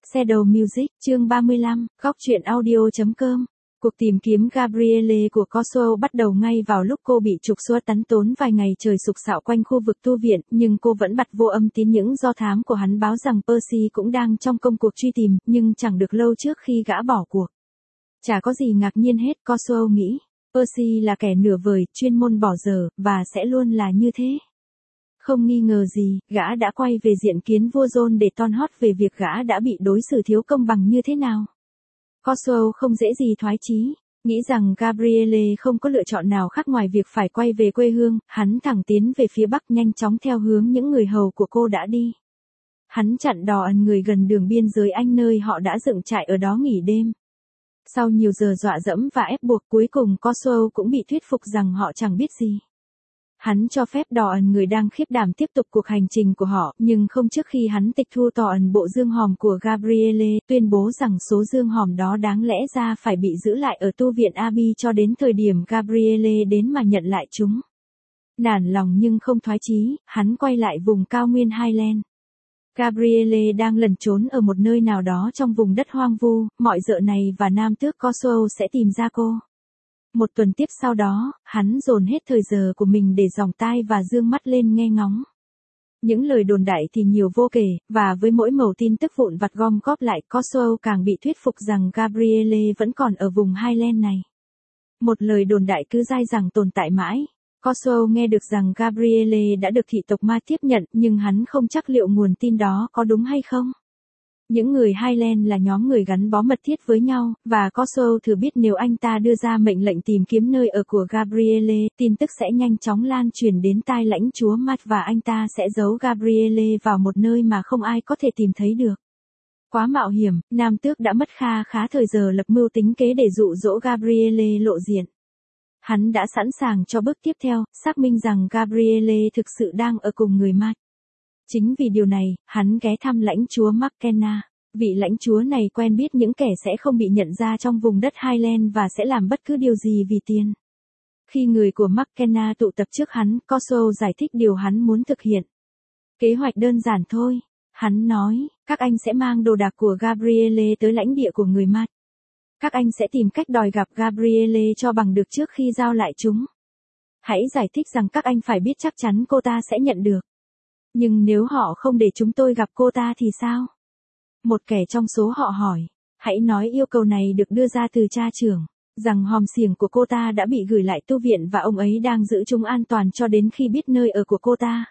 Shadow Music, chương 35, góc truyện audio.com. Cuộc tìm kiếm Gabrielle của Kosovo bắt đầu ngay vào lúc cô bị trục xuất tán tốn vài ngày trời sục sạo quanh khu vực tu viện, nhưng cô vẫn bặt vô âm tín những do thám của hắn báo rằng Percy cũng đang trong công cuộc truy tìm, nhưng chẳng được lâu trước khi gã bỏ cuộc. Chả có gì ngạc nhiên hết, Kosovo nghĩ. Percy là kẻ nửa vời, chuyên môn bỏ dở, và sẽ luôn là như thế. Không nghi ngờ gì, gã đã quay về diện kiến vua John để toan hót về việc gã đã bị đối xử thiếu công bằng như thế nào. Kosovo không dễ gì thoái chí, nghĩ rằng Gabrielle không có lựa chọn nào khác ngoài việc phải quay về quê hương, hắn thẳng tiến về phía bắc nhanh chóng theo hướng những người hầu của cô đã đi. Hắn chặn đò ẩn người gần đường biên giới Anh nơi họ đã dựng trại ở đó nghỉ đêm. Sau nhiều giờ dọa dẫm và ép buộc cuối cùng Kosovo cũng bị thuyết phục rằng họ chẳng biết gì. Hắn cho phép đò ẩn người đang khiếp đảm tiếp tục cuộc hành trình của họ, nhưng không trước khi hắn tịch thu tò ẩn bộ dương hòm của Gabrielle, tuyên bố rằng số dương hòm đó đáng lẽ ra phải bị giữ lại ở tu viện Abbey cho đến thời điểm Gabrielle đến mà nhận lại chúng. Nản lòng nhưng không thoái chí, hắn quay lại vùng cao nguyên Highland. Gabrielle đang lẩn trốn ở một nơi nào đó trong vùng đất hoang vu, mọi dợ này và nam tước Kosovo sẽ tìm ra cô. Một tuần tiếp sau đó, hắn dồn hết thời giờ của mình để dòng tai và dương mắt lên nghe ngóng. Những lời đồn đại thì nhiều vô kể, và với mỗi mẩu tin tức vụn vặt gom góp lại, Kosovo càng bị thuyết phục rằng Gabrielle vẫn còn ở vùng Highland này. Một lời đồn đại cứ dai dẳng tồn tại mãi. Kosovo nghe được rằng Gabrielle đã được thị tộc Ma tiếp nhận, nhưng hắn không chắc liệu nguồn tin đó có đúng hay không. Những người Highland là nhóm người gắn bó mật thiết với nhau, và Kosovo thừa biết nếu anh ta đưa ra mệnh lệnh tìm kiếm nơi ở của Gabrielle, tin tức sẽ nhanh chóng lan truyền đến tai lãnh chúa Matt và anh ta sẽ giấu Gabrielle vào một nơi mà không ai có thể tìm thấy được. Quá mạo hiểm, nam tước đã mất khá thời giờ lập mưu tính kế để dụ dỗ Gabrielle lộ diện. Hắn đã sẵn sàng cho bước tiếp theo, xác minh rằng Gabrielle thực sự đang ở cùng người Matt. Chính vì điều này, hắn ghé thăm lãnh chúa McKenna. Vị lãnh chúa này quen biết những kẻ sẽ không bị nhận ra trong vùng đất Highland và sẽ làm bất cứ điều gì vì tiền. Khi người của McKenna tụ tập trước hắn, Kosovo giải thích điều hắn muốn thực hiện. Kế hoạch đơn giản thôi. Hắn nói, các anh sẽ mang đồ đạc của Gabrielle tới lãnh địa của người Matt. Các anh sẽ tìm cách đòi gặp Gabrielle cho bằng được trước khi giao lại chúng. Hãy giải thích rằng các anh phải biết chắc chắn cô ta sẽ nhận được. Nhưng nếu họ không để chúng tôi gặp cô ta thì sao? Một kẻ trong số họ hỏi. Hãy nói yêu cầu này được đưa ra từ cha trưởng, rằng hòm xiềng của cô ta đã bị gửi lại tu viện và ông ấy đang giữ chúng an toàn cho đến khi biết nơi ở của cô ta.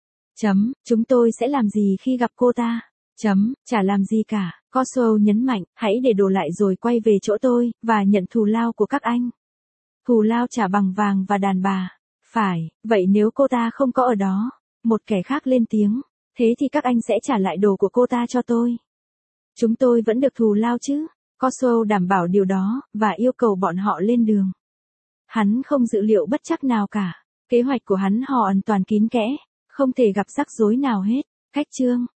Chúng tôi sẽ làm gì khi gặp cô ta? Chả làm gì cả, Kosovo nhấn mạnh, hãy để đồ lại rồi quay về chỗ tôi, và nhận thù lao của các anh. Thù lao trả bằng vàng và đàn bà. Phải, vậy nếu cô ta không có ở đó? Một kẻ khác lên tiếng, thế thì các anh sẽ trả lại đồ của cô ta cho tôi. Chúng tôi vẫn được thù lao chứ? Kosovo đảm bảo điều đó, và yêu cầu bọn họ lên đường. Hắn không dự liệu bất trắc nào cả. Kế hoạch của hắn hoàn toàn kín kẽ, không thể gặp rắc rối nào hết. Cách chương